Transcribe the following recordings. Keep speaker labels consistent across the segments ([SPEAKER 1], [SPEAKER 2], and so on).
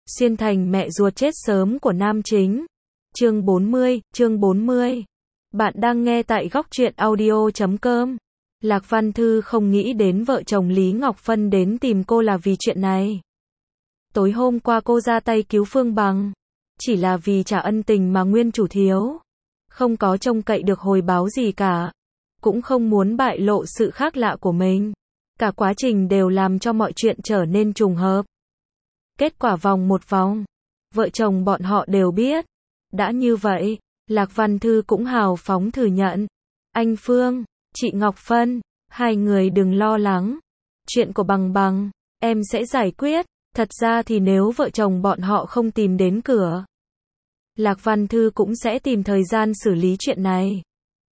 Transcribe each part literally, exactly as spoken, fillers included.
[SPEAKER 1] Xuyên thành mẹ ruột chết sớm của nam chính. Chương bốn mươi, chương bốn mươi. Bạn đang nghe tại góc truyện audio chấm com. Lạc Văn Thư không nghĩ đến vợ chồng Lý Ngọc Phân đến tìm cô là vì chuyện này. Tối hôm qua cô ra tay cứu Phương Bằng, chỉ là vì trả ân tình mà nguyên chủ thiếu. Không có trông cậy được hồi báo gì cả. Cũng không muốn bại lộ sự khác lạ của mình. Cả quá trình đều làm cho mọi chuyện trở nên trùng hợp. Kết quả vòng một vòng, vợ chồng bọn họ đều biết. Đã như vậy, Lạc Văn Thư cũng hào phóng thừa nhận. Anh Phương, chị Ngọc Phân, hai người đừng lo lắng. Chuyện của Bằng Bằng, em sẽ giải quyết. Thật ra thì nếu vợ chồng bọn họ không tìm đến cửa, Lạc Văn Thư cũng sẽ tìm thời gian xử lý chuyện này.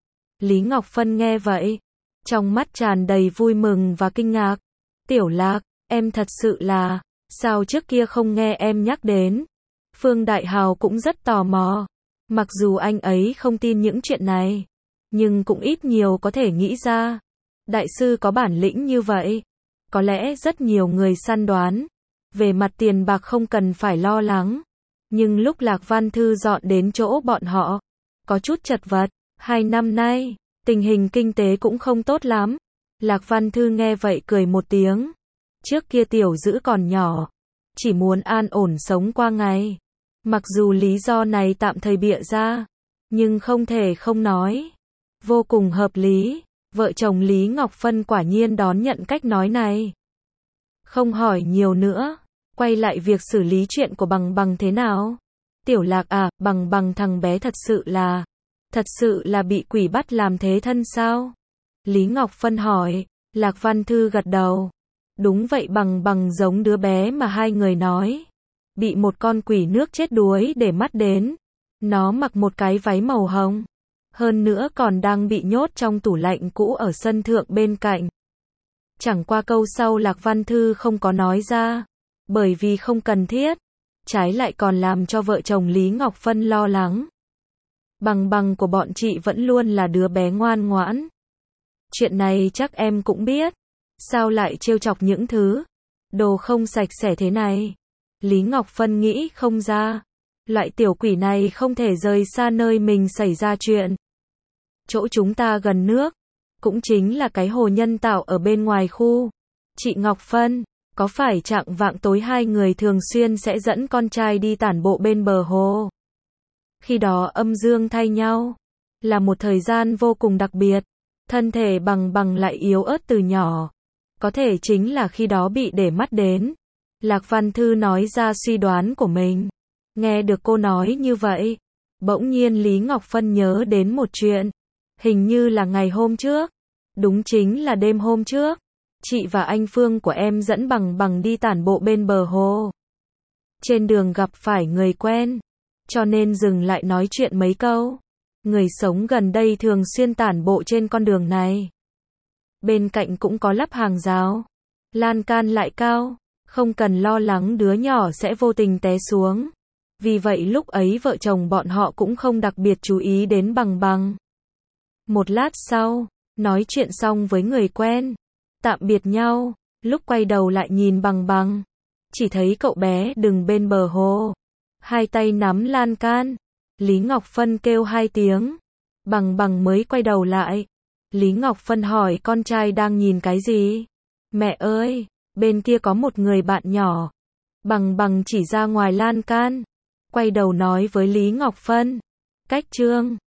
[SPEAKER 1] Lý Ngọc Phân nghe vậy, trong mắt tràn đầy vui mừng và kinh ngạc. Tiểu Lạc, em thật sự là, sao trước kia không nghe em nhắc đến? Phương Đại Hào cũng rất tò mò. Mặc dù anh ấy không tin những chuyện này, nhưng cũng ít nhiều có thể nghĩ ra. Đại sư có bản lĩnh như vậy. Có lẽ rất nhiều người săn đoán. Về mặt tiền bạc không cần phải lo lắng. Nhưng lúc Lạc Văn Thư dọn đến chỗ bọn họ, có chút chật vật. Hai năm nay, tình hình kinh tế cũng không tốt lắm. Lạc Văn Thư nghe vậy cười một tiếng. Trước kia tiểu dữ còn nhỏ, chỉ muốn an ổn sống qua ngày. Mặc dù lý do này tạm thời bịa ra, nhưng không thể không nói. Vô cùng hợp lý, vợ chồng Lý Ngọc Phân quả nhiên đón nhận cách nói này. Không hỏi nhiều nữa, quay lại việc xử lý chuyện của Bằng Bằng thế nào. Tiểu Lạc à, Bằng Bằng thằng bé thật sự là, thật sự là bị quỷ bắt làm thế thân sao? Lý Ngọc Phân hỏi. Lạc Văn Thư gật đầu. Đúng vậy, Bằng Bằng giống đứa bé mà hai người nói. Bị một con quỷ nước chết đuối để mắt đến. Nó mặc một cái váy màu hồng. Hơn nữa còn đang bị nhốt trong tủ lạnh cũ ở sân thượng bên cạnh. Chẳng qua câu sau Lạc Văn Thư không có nói ra. Bởi vì không cần thiết. Trái lại còn làm cho vợ chồng Lý Ngọc Phân lo lắng. Bằng Bằng của bọn chị vẫn luôn là đứa bé ngoan ngoãn. Chuyện này chắc em cũng biết. Sao lại trêu chọc những thứ đồ không sạch sẽ thế này? Lý Ngọc Phân nghĩ không ra. Loại tiểu quỷ này không thể rời xa nơi mình xảy ra chuyện. Chỗ chúng ta gần nước, cũng chính là cái hồ nhân tạo ở bên ngoài khu. Chị Ngọc Phân, có phải chạng vạng tối hai người thường xuyên sẽ dẫn con trai đi tản bộ bên bờ hồ? Khi đó âm dương thay nhau, là một thời gian vô cùng đặc biệt. Thân thể Bằng Bằng lại yếu ớt từ nhỏ. Có thể chính là khi đó bị để mắt đến. Lạc Văn Thư nói ra suy đoán của mình. Nghe được cô nói như vậy, bỗng nhiên Lý Ngọc Phân nhớ đến một chuyện. Hình như là ngày hôm trước. Đúng chính là đêm hôm trước. Chị và anh Phương của em dẫn Bằng Bằng đi tản bộ bên bờ hồ. Trên đường gặp phải người quen, cho nên dừng lại nói chuyện mấy câu. Người sống gần đây thường xuyên tản bộ trên con đường này. Bên cạnh cũng có lắp hàng rào. Lan can lại cao. Không cần lo lắng đứa nhỏ sẽ vô tình té xuống. Vì vậy lúc ấy vợ chồng bọn họ cũng không đặc biệt chú ý đến Bằng Bằng. Một lát sau, nói chuyện xong với người quen. Tạm biệt nhau. Lúc quay đầu lại nhìn Bằng Bằng, chỉ thấy cậu bé đứng bên bờ hồ. Hai tay nắm lan can. Lý Ngọc Phân kêu hai tiếng. Bằng Bằng mới quay đầu lại. Lý Ngọc Phân hỏi con trai đang nhìn cái gì? Mẹ ơi, bên kia có một người bạn nhỏ. Bằng Bằng chỉ ra ngoài lan can. Quay đầu nói với Lý Ngọc Phân. Cách Trương.